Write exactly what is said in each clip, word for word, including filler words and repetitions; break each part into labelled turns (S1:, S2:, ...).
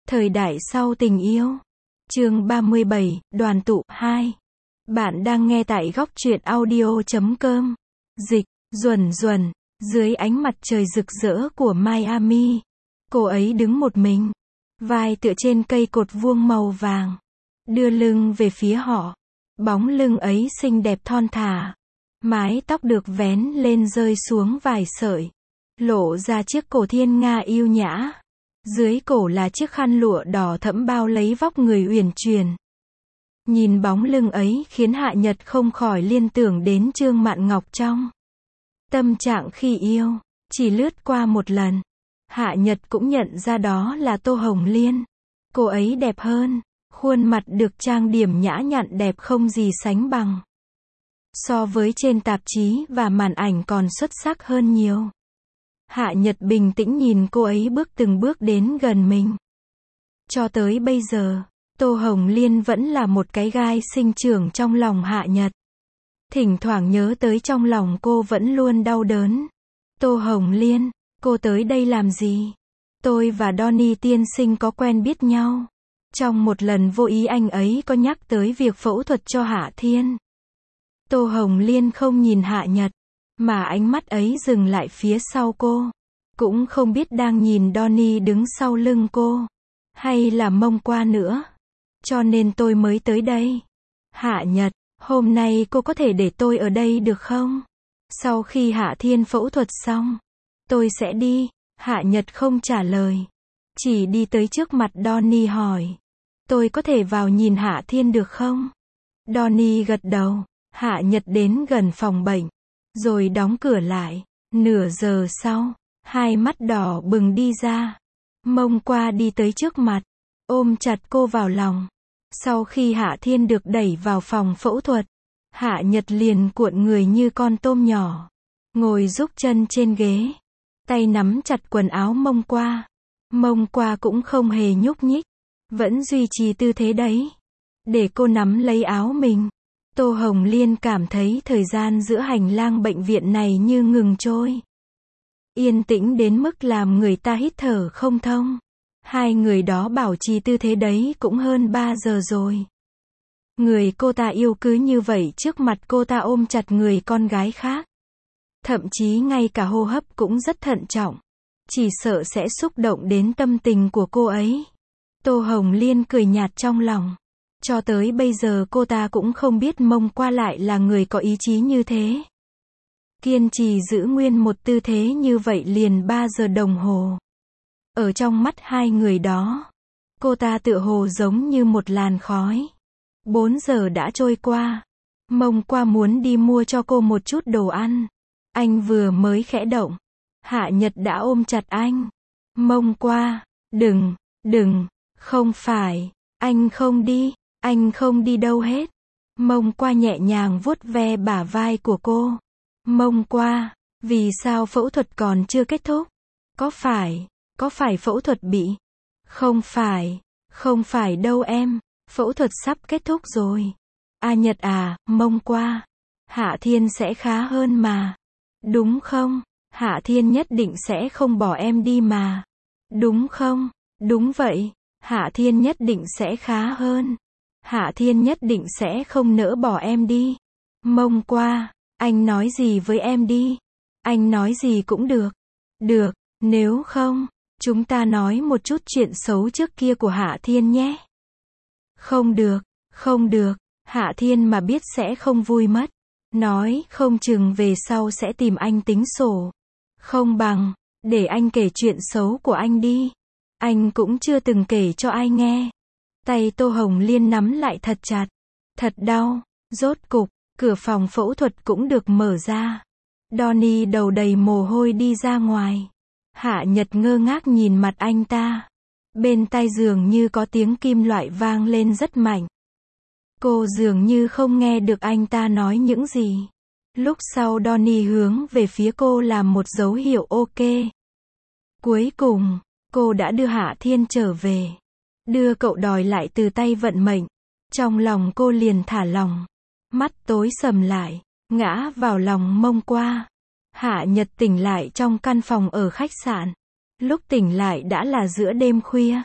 S1: Thời đại sau tình yêu. Chương ba mươi bảy, đoàn tụ hai. Bạn đang nghe tại góc truyện audio chấm com. Dịch, Duẩn Duẩn, dưới ánh mặt trời rực rỡ của Miami. Cô ấy đứng một mình, vai tựa trên cây cột vuông màu vàng, đưa lưng về phía họ. Bóng lưng ấy xinh đẹp thon thả, mái tóc được vén lên rơi xuống vài sợi, lộ ra chiếc cổ thiên nga yêu nhã. Dưới cổ là chiếc khăn lụa đỏ thẫm bao lấy vóc người uyển chuyển. Nhìn bóng lưng ấy khiến Hạ Nhật không khỏi liên tưởng đến Trương Mạn Ngọc trong Tâm Trạng Khi Yêu. Chỉ lướt qua một lần, Hạ Nhật cũng nhận ra đó là Tô Hồng Liên. Cô ấy đẹp hơn, khuôn mặt được trang điểm nhã nhặn đẹp không gì sánh bằng. So với trên tạp chí và màn ảnh còn xuất sắc hơn nhiều. Hạ Nhật bình tĩnh nhìn cô ấy bước từng bước đến gần mình. Cho tới bây giờ, Tô Hồng Liên vẫn là một cái gai sinh trưởng trong lòng Hạ Nhật. Thỉnh thoảng nhớ tới trong lòng cô vẫn luôn đau đớn. Tô Hồng Liên, cô tới đây làm gì? Tôi và Donnie tiên sinh có quen biết nhau. Trong một lần vô ý anh ấy có nhắc tới việc phẫu thuật cho Hạ Thiên. Tô Hồng Liên không nhìn Hạ Nhật, mà ánh mắt ấy dừng lại phía sau cô. Cũng không biết đang nhìn Donnie đứng sau lưng cô, hay là Mông Qua nữa. Cho nên tôi mới tới đây. Hạ Nhật, hôm nay cô có thể để tôi ở đây được không? Sau khi Hạ Thiên phẫu thuật xong, tôi sẽ đi. Hạ Nhật không trả lời, chỉ đi tới trước mặt Donnie hỏi. Tôi có thể vào nhìn Hạ Thiên được không? Donnie gật đầu. Hạ Nhật đến gần phòng bệnh, rồi đóng cửa lại. Nửa giờ sau, hai mắt đỏ bừng đi ra. Mông Qua đi tới trước mặt, ôm chặt cô vào lòng. Sau khi Hạ Thiên được đẩy vào phòng phẫu thuật, Hạ Nhật liền cuộn người như con tôm nhỏ, ngồi rúc chân trên ghế, tay nắm chặt quần áo Mông Qua. Mông Qua cũng không hề nhúc nhích, vẫn duy trì tư thế đấy, để cô nắm lấy áo mình. Tô Hồng Liên cảm thấy thời gian giữa hành lang bệnh viện này như ngừng trôi. Yên tĩnh đến mức làm người ta hít thở không thông. Hai người đó bảo trì tư thế đấy cũng hơn ba giờ rồi. Người cô ta yêu cứ như vậy trước mặt cô ta ôm chặt người con gái khác. Thậm chí ngay cả hô hấp cũng rất thận trọng. Chỉ sợ sẽ xúc động đến tâm tình của cô ấy. Tô Hồng Liên cười nhạt trong lòng. Cho tới bây giờ cô ta cũng không biết Mông Qua lại là người có ý chí như thế. Kiên trì giữ nguyên một tư thế như vậy liền ba giờ đồng hồ. Ở trong mắt hai người đó, cô ta tựa hồ giống như một làn khói. Bốn giờ đã trôi qua. Mông Qua muốn đi mua cho cô một chút đồ ăn. Anh vừa mới khẽ động, Hạ Nhật đã ôm chặt anh. Mông Qua, đừng, đừng, không phải, anh không đi. Anh không đi đâu hết. Mông Qua nhẹ nhàng vuốt ve bả vai của cô. Mông Qua, vì sao phẫu thuật còn chưa kết thúc? Có phải, có phải phẫu thuật bị? Không phải, không phải đâu em, phẫu thuật sắp kết thúc rồi. A Nhật à, Mông Qua, Hạ Thiên sẽ khá hơn mà. Đúng không? Hạ Thiên nhất định sẽ không bỏ em đi mà. Đúng không? Đúng vậy, Hạ Thiên nhất định sẽ khá hơn. Hạ Thiên nhất định sẽ không nỡ bỏ em đi. Mông Qua, anh nói gì với em đi. Anh nói gì cũng được. Được, nếu không, chúng ta nói một chút chuyện xấu trước kia của Hạ Thiên nhé. Không được, không được, Hạ Thiên mà biết sẽ không vui mất. Nói không chừng về sau sẽ tìm anh tính sổ. Không bằng, để anh kể chuyện xấu của anh đi. Anh cũng chưa từng kể cho ai nghe. Tay Tô Hồng Liên nắm lại thật chặt. Thật đau. Rốt cục, cửa phòng phẫu thuật cũng được mở ra. Donnie đầu đầy mồ hôi đi ra ngoài. Hạ Nhật ngơ ngác nhìn mặt anh ta. Bên tai dường như có tiếng kim loại vang lên rất mạnh. Cô dường như không nghe được anh ta nói những gì. Lúc sau Donnie hướng về phía cô làm một dấu hiệu ok. Cuối cùng, cô đã đưa Hạ Thiên trở về. Đưa cậu đòi lại từ tay vận mệnh. Trong lòng cô liền thả lỏng. Mắt tối sầm lại, ngã vào lòng Mông Qua. Hạ Nhật tỉnh lại trong căn phòng ở khách sạn. Lúc tỉnh lại đã là giữa đêm khuya.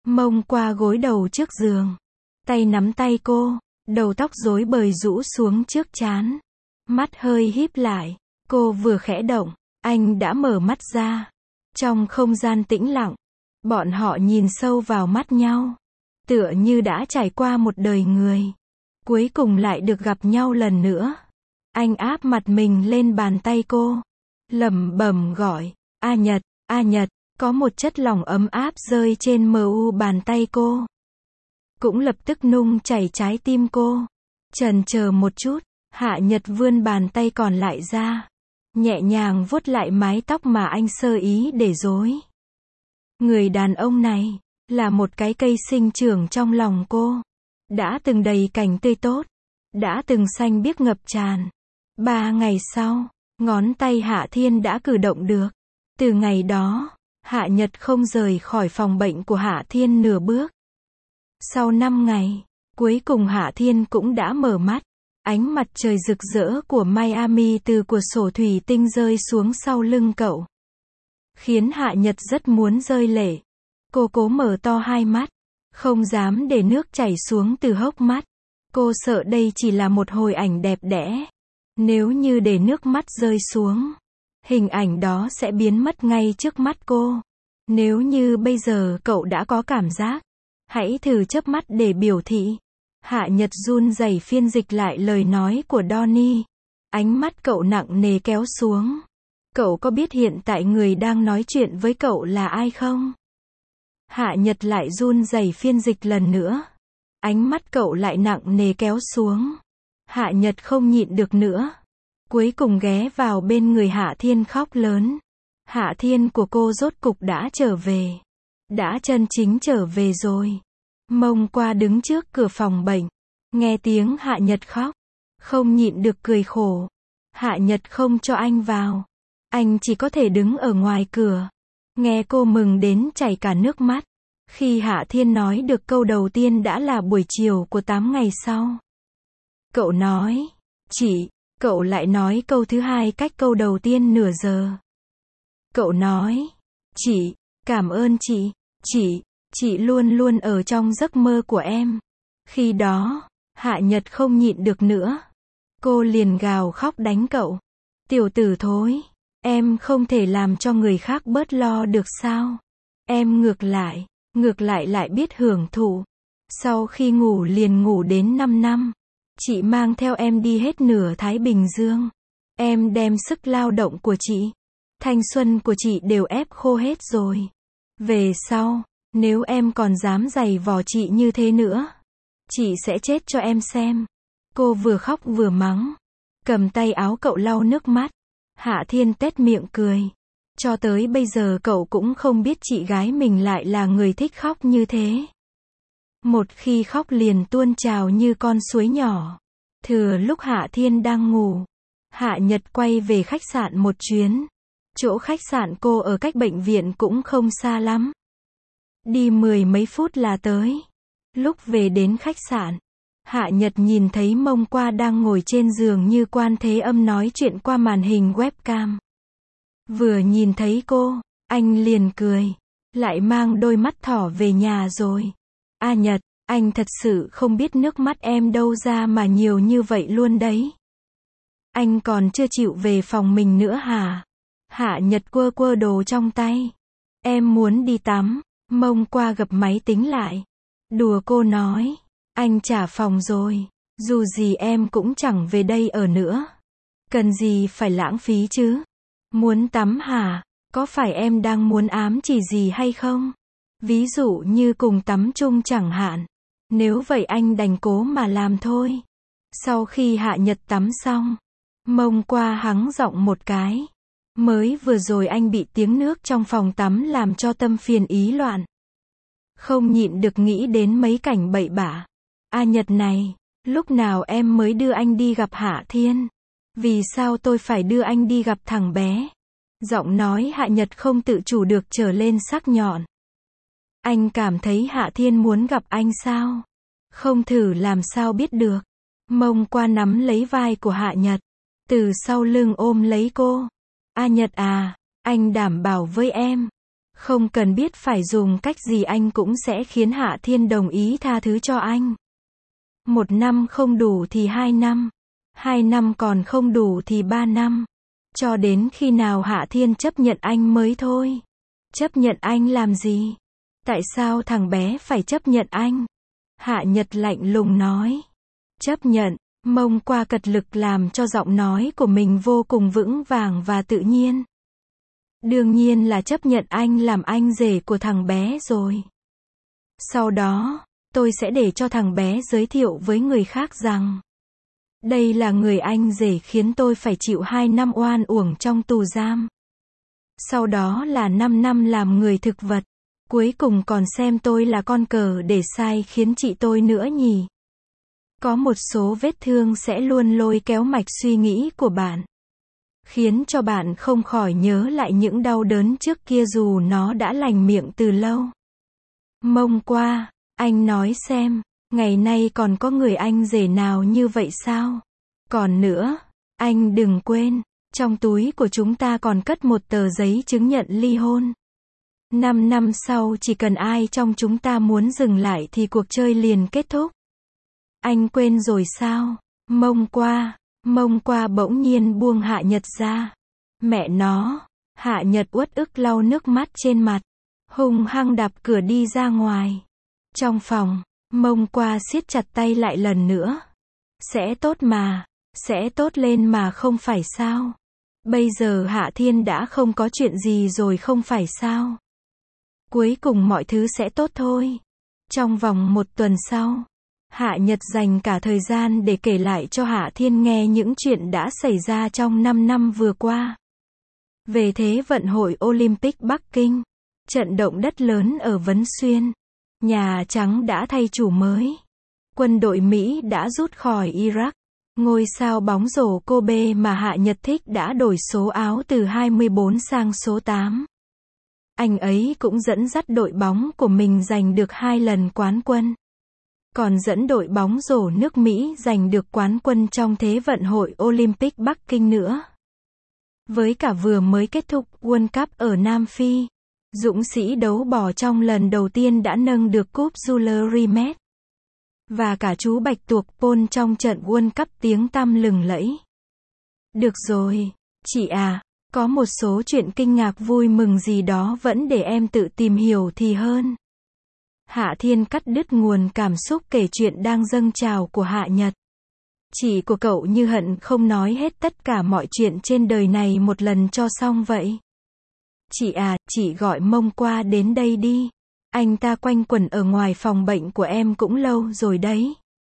S1: Mông qua gối đầu trước giường. Tay nắm tay cô, đầu tóc rối bời rũ xuống trước trán. Mắt hơi híp lại, cô vừa khẽ động, anh đã mở mắt ra. Trong không gian tĩnh lặng, bọn họ nhìn sâu vào mắt nhau. Tựa như đã trải qua một đời người. Cuối cùng lại được gặp nhau lần nữa. Anh áp mặt mình lên bàn tay cô. Lẩm bẩm gọi, A Nhật, A Nhật, có một chất lỏng ấm áp rơi trên mờ u bàn tay cô. Cũng lập tức nung chảy trái tim cô. Chần chờ một chút, Hạ Nhật vươn bàn tay còn lại ra. Nhẹ nhàng vuốt lại mái tóc mà anh sơ ý để rối. Người đàn ông này, là một cái cây sinh trưởng trong lòng cô. Đã từng đầy cành tươi tốt. Đã từng xanh biếc ngập tràn. Ba ngày sau, ngón tay Hạ Thiên đã cử động được. Từ ngày đó, Hạ Nhật không rời khỏi phòng bệnh của Hạ Thiên nửa bước. Sau năm ngày, cuối cùng Hạ Thiên cũng đã mở mắt. Ánh mặt trời rực rỡ của Miami từ cửa sổ thủy tinh rơi xuống sau lưng cậu. Khiến Hạ Nhật rất muốn rơi lệ. Cô cố mở to hai mắt. Không dám để nước chảy xuống từ hốc mắt. Cô sợ đây chỉ là một hồi ảnh đẹp đẽ. Nếu như để nước mắt rơi xuống, hình ảnh đó sẽ biến mất ngay trước mắt cô. Nếu như bây giờ cậu đã có cảm giác, hãy thử chớp mắt để biểu thị. Hạ Nhật run rẩy phiên dịch lại lời nói của Donnie. Ánh mắt cậu nặng nề kéo xuống. Cậu có biết hiện tại người đang nói chuyện với cậu là ai không? Hạ Nhật lại run rẩy phiên dịch lần nữa. Ánh mắt cậu lại nặng nề kéo xuống. Hạ Nhật không nhịn được nữa. Cuối cùng ghé vào bên người Hạ Thiên khóc lớn. Hạ Thiên của cô rốt cục đã trở về. Đã chân chính trở về rồi. Mông qua đứng trước cửa phòng bệnh. Nghe tiếng Hạ Nhật khóc. Không nhịn được cười khổ. Hạ Nhật không cho anh vào. Anh chỉ có thể đứng ở ngoài cửa. Nghe cô mừng đến chảy cả nước mắt. Khi Hạ Thiên nói được câu đầu tiên đã là buổi chiều của tám ngày sau. Cậu nói, chị, cậu lại nói câu thứ hai cách câu đầu tiên nửa giờ. Cậu nói, chị, cảm ơn chị, chị, chị luôn luôn ở trong giấc mơ của em. Khi đó, Hạ Nhật không nhịn được nữa. Cô liền gào khóc đánh cậu. Tiểu tử thối, em không thể làm cho người khác bớt lo được sao? Em ngược lại, ngược lại lại biết hưởng thụ. Sau khi ngủ liền ngủ đến năm năm. Chị mang theo em đi hết nửa Thái Bình Dương. Em đem sức lao động của chị, thanh xuân của chị đều ép khô hết rồi. Về sau, nếu em còn dám giày vò chị như thế nữa, chị sẽ chết cho em xem. Cô vừa khóc vừa mắng. Cầm tay áo cậu lau nước mắt. Hạ Thiên tét miệng cười. Cho tới bây giờ cậu cũng không biết chị gái mình lại là người thích khóc như thế. Một khi khóc liền tuôn trào như con suối nhỏ. Thừa lúc Hạ Thiên đang ngủ, Hạ Nhật quay về khách sạn một chuyến. Chỗ khách sạn cô ở cách bệnh viện cũng không xa lắm. Đi mười mấy phút là tới. Lúc về đến khách sạn, Hạ Nhật nhìn thấy Mông Qua đang ngồi trên giường như Quan Thế Âm nói chuyện qua màn hình webcam. Vừa nhìn thấy cô, anh liền cười. Lại mang đôi mắt thỏ về nhà rồi. A Nhật, anh thật sự không biết nước mắt em đâu ra mà nhiều như vậy luôn đấy. Anh còn chưa chịu về phòng mình nữa hả? Hạ Nhật quơ quơ đồ trong tay. Em muốn đi tắm. Mông Qua gập máy tính lại. Đùa cô nói. Anh trả phòng rồi. Dù gì em cũng chẳng về đây ở nữa. Cần gì phải lãng phí chứ? Muốn tắm hả? Có phải em đang muốn ám chỉ gì hay không? Ví dụ như cùng tắm chung chẳng hạn. Nếu vậy anh đành cố mà làm thôi. Sau khi Hạ Nhật tắm xong, Mông Qua hắng giọng một cái. Mới vừa rồi anh bị tiếng nước trong phòng tắm làm cho tâm phiền ý loạn. Không nhịn được nghĩ đến mấy cảnh bậy bạ. A Nhật này, lúc nào em mới đưa anh đi gặp Hạ Thiên? Vì sao tôi phải đưa anh đi gặp thằng bé? Giọng nói Hạ Nhật không tự chủ được trở lên sắc nhọn. Anh cảm thấy Hạ Thiên muốn gặp anh sao? Không thử làm sao biết được. Mông Qua nắm lấy vai của Hạ Nhật. Từ sau lưng ôm lấy cô. A Nhật à, anh đảm bảo với em. Không cần biết phải dùng cách gì anh cũng sẽ khiến Hạ Thiên đồng ý tha thứ cho anh. Một năm không đủ thì hai năm. Hai năm còn không đủ thì ba năm. Cho đến khi nào Hạ Thiên chấp nhận anh mới thôi. Chấp nhận anh làm gì? Tại sao thằng bé phải chấp nhận anh? Hạ Nhật lạnh lùng nói. Chấp nhận. Mông Qua cật lực làm cho giọng nói của mình vô cùng vững vàng và tự nhiên. Đương nhiên là chấp nhận anh làm anh rể của thằng bé rồi. Sau đó, tôi sẽ để cho thằng bé giới thiệu với người khác rằng đây là người anh rể khiến tôi phải chịu hai năm oan uổng trong tù giam. Sau đó là năm năm làm người thực vật. Cuối cùng còn xem tôi là con cờ để sai khiến chị tôi nữa nhỉ. Có một số vết thương sẽ luôn lôi kéo mạch suy nghĩ của bạn, khiến cho bạn không khỏi nhớ lại những đau đớn trước kia dù nó đã lành miệng từ lâu. Mông Qua, anh nói xem, ngày nay còn có người anh rể nào như vậy sao? Còn nữa, anh đừng quên, trong túi của chúng ta còn cất một tờ giấy chứng nhận ly hôn. Năm năm sau chỉ cần ai trong chúng ta muốn dừng lại thì cuộc chơi liền kết thúc. Anh quên rồi sao? Mông Qua, Mông Qua bỗng nhiên buông Hạ Nhật ra. Mẹ nó, Hạ Nhật uất ức lau nước mắt trên mặt, hung hăng đạp cửa đi ra ngoài. Trong phòng, Mông Qua siết chặt tay lại lần nữa. Sẽ tốt mà, sẽ tốt lên mà không phải sao? Bây giờ Hạ Thiên đã không có chuyện gì rồi không phải sao? Cuối cùng mọi thứ sẽ tốt thôi. Trong vòng một tuần sau, Hạ Nhật dành cả thời gian để kể lại cho Hạ Thiên nghe những chuyện đã xảy ra trong năm năm vừa qua. Về Thế vận hội Olympic Bắc Kinh, trận động đất lớn ở Vấn Xuyên, Nhà Trắng đã thay chủ mới, quân đội Mỹ đã rút khỏi Iraq, ngôi sao bóng rổ Kobe mà Hạ Nhật thích đã đổi số áo từ hai mươi bốn sang số tám. Anh ấy cũng dẫn dắt đội bóng của mình giành được hai lần quán quân. Còn dẫn đội bóng rổ nước Mỹ giành được quán quân trong Thế vận hội Olympic Bắc Kinh nữa. Với cả vừa mới kết thúc World Cup ở Nam Phi, dũng sĩ đấu bò trong lần đầu tiên đã nâng được cúp Jules Rimet. Và cả chú Bạch Tuộc Paul trong trận World Cup tiếng tăm lừng lẫy. Được rồi, chị à, có một số chuyện kinh ngạc vui mừng gì đó vẫn để em tự tìm hiểu thì hơn. Hạ Thiên cắt đứt nguồn cảm xúc kể chuyện đang dâng trào của Hạ Nhật. Chị của cậu như hận không nói hết tất cả mọi chuyện trên đời này một lần cho xong vậy. Chị à, chị gọi Mông Qua đến đây đi. Anh ta quanh quẩn ở ngoài phòng bệnh của em cũng lâu rồi đấy.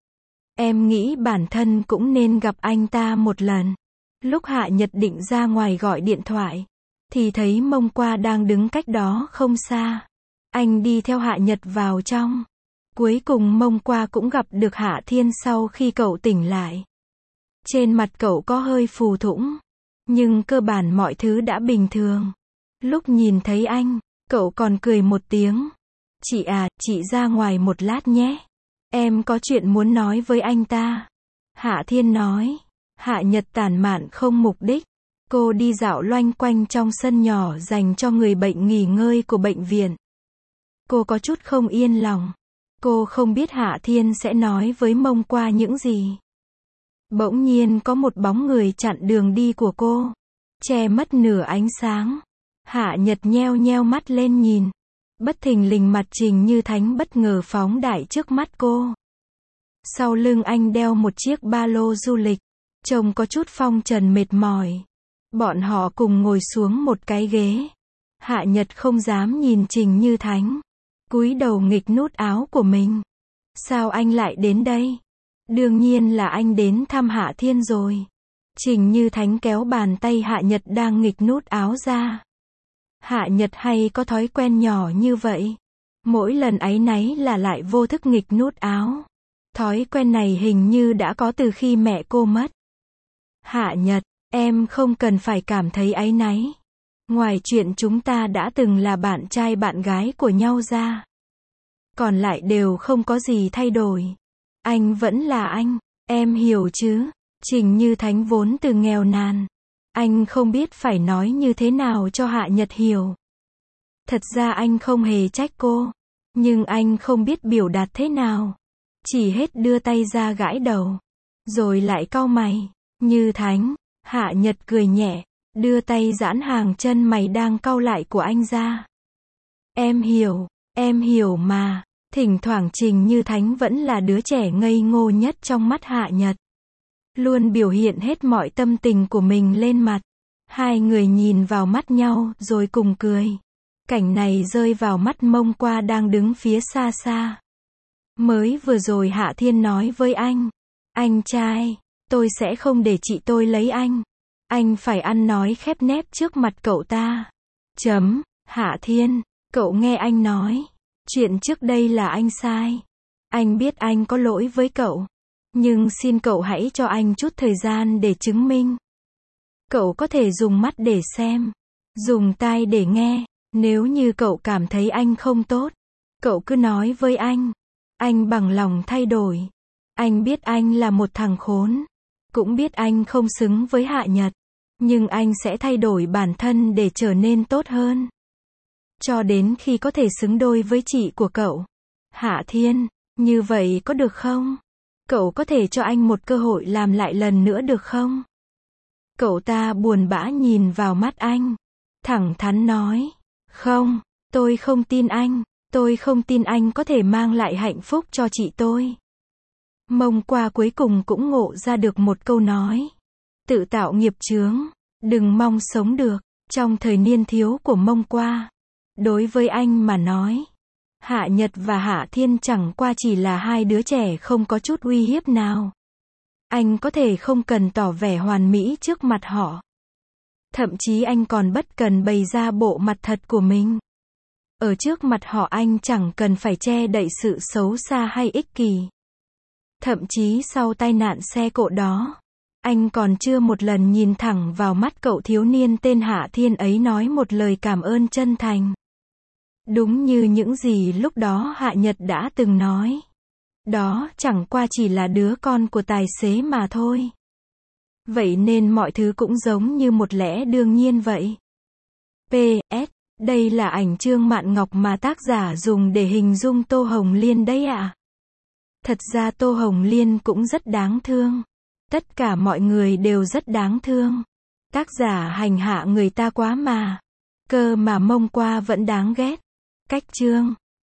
S1: Em nghĩ bản thân cũng nên gặp anh ta một lần. Lúc Hạ Nhật định ra ngoài gọi điện thoại, thì thấy Mông Qua đang đứng cách đó không xa. Anh đi theo Hạ Nhật vào trong. Cuối cùng Mông Qua cũng gặp được Hạ Thiên sau khi cậu tỉnh lại. Trên mặt cậu có hơi phù thủng, nhưng cơ bản mọi thứ đã bình thường. Lúc nhìn thấy anh, cậu còn cười một tiếng. Chị à, chị ra ngoài một lát nhé. Em có chuyện muốn nói với anh ta. Hạ Thiên nói. Hạ Nhật tản mạn không mục đích. Cô đi dạo loanh quanh trong sân nhỏ dành cho người bệnh nghỉ ngơi của bệnh viện. Cô có chút không yên lòng. Cô không biết Hạ Thiên sẽ nói với Mông Qua những gì. Bỗng nhiên có một bóng người chặn đường đi của cô, che mất nửa ánh sáng. Hạ Nhật nheo nheo mắt lên nhìn. Bất thình lình mặt Trình Như Thánh bất ngờ phóng đại trước mắt cô. Sau lưng anh đeo một chiếc ba lô du lịch, trông có chút phong trần mệt mỏi. Bọn họ cùng ngồi xuống một cái ghế. Hạ Nhật không dám nhìn Trình Như Thánh, cúi đầu nghịch nút áo của mình. Sao anh lại đến đây? Đương nhiên là anh đến thăm Hạ Thiên rồi. Trình Như Thánh kéo bàn tay Hạ Nhật đang nghịch nút áo ra. Hạ Nhật hay có thói quen nhỏ như vậy. Mỗi lần áy náy là lại vô thức nghịch nút áo. Thói quen này hình như đã có từ khi mẹ cô mất. Hạ Nhật, em không cần phải cảm thấy áy náy. Ngoài chuyện chúng ta đã từng là bạn trai bạn gái của nhau ra, còn lại đều không có gì thay đổi. Anh vẫn là anh, em hiểu chứ? Trình Như Thánh vốn từ nghèo nàn. Anh không biết phải nói như thế nào cho Hạ Nhật hiểu. Thật ra anh không hề trách cô. Nhưng anh không biết biểu đạt thế nào. Chỉ hết đưa tay ra gãi đầu. Rồi lại cau mày. Như Thánh. Hạ Nhật cười nhẹ. Đưa tay giãn hàng chân mày đang cau lại của anh ra. Em hiểu. Em hiểu mà. Thỉnh thoảng Trình Như Thánh vẫn là đứa trẻ ngây ngô nhất trong mắt Hạ Nhật. Luôn biểu hiện hết mọi tâm tình của mình lên mặt. Hai người nhìn vào mắt nhau rồi cùng cười. Cảnh này rơi vào mắt Mông Qua đang đứng phía xa xa. Mới vừa rồi Hạ Thiên nói với anh. Anh trai, tôi sẽ không để chị tôi lấy anh. Anh phải ăn nói khép nép trước mặt cậu ta. Chấm, Hạ Thiên, cậu nghe anh nói. Chuyện trước đây là anh sai. Anh biết anh có lỗi với cậu. Nhưng xin cậu hãy cho anh chút thời gian để chứng minh. Cậu có thể dùng mắt để xem. Dùng tai để nghe. Nếu như cậu cảm thấy anh không tốt. Cậu cứ nói với anh. Anh bằng lòng thay đổi. Anh biết anh là một thằng khốn. Cũng biết anh không xứng với Hạ Nhật. Nhưng anh sẽ thay đổi bản thân để trở nên tốt hơn. Cho đến khi có thể xứng đôi với chị của cậu. Hạ Thiên, như vậy có được không? Cậu có thể cho anh một cơ hội làm lại lần nữa được không? Cậu ta buồn bã nhìn vào mắt anh. Thẳng thắn nói. Không, tôi không tin anh. Tôi không tin anh có thể mang lại hạnh phúc cho chị tôi. Mông Qua cuối cùng cũng ngộ ra được một câu nói. Tự tạo nghiệp chướng. Đừng mong sống được. Trong thời niên thiếu của Mông Qua. Đối với anh mà nói. Hạ Nhật và Hạ Thiên chẳng qua chỉ là hai đứa trẻ không có chút uy hiếp nào. Anh có thể không cần tỏ vẻ hoàn mỹ trước mặt họ. Thậm chí anh còn bất cần bày ra bộ mặt thật của mình. Ở trước mặt họ anh chẳng cần phải che đậy sự xấu xa hay ích kỷ. Thậm chí sau tai nạn xe cộ đó, anh còn chưa một lần nhìn thẳng vào mắt cậu thiếu niên tên Hạ Thiên ấy nói một lời cảm ơn chân thành. Đúng như những gì lúc đó Hạ Nhật đã từng nói. Đó chẳng qua chỉ là đứa con của tài xế mà thôi. Vậy nên mọi thứ cũng giống như một lẽ đương nhiên vậy. pê ét. Đây là ảnh Trương Mạn Ngọc mà tác giả dùng để hình dung Tô Hồng Liên đấy ạ. À? Thật ra Tô Hồng Liên cũng rất đáng thương. Tất cả mọi người đều rất đáng thương. Tác giả hành hạ người ta quá mà. Cơ mà Mông Qua vẫn đáng ghét. Cách chương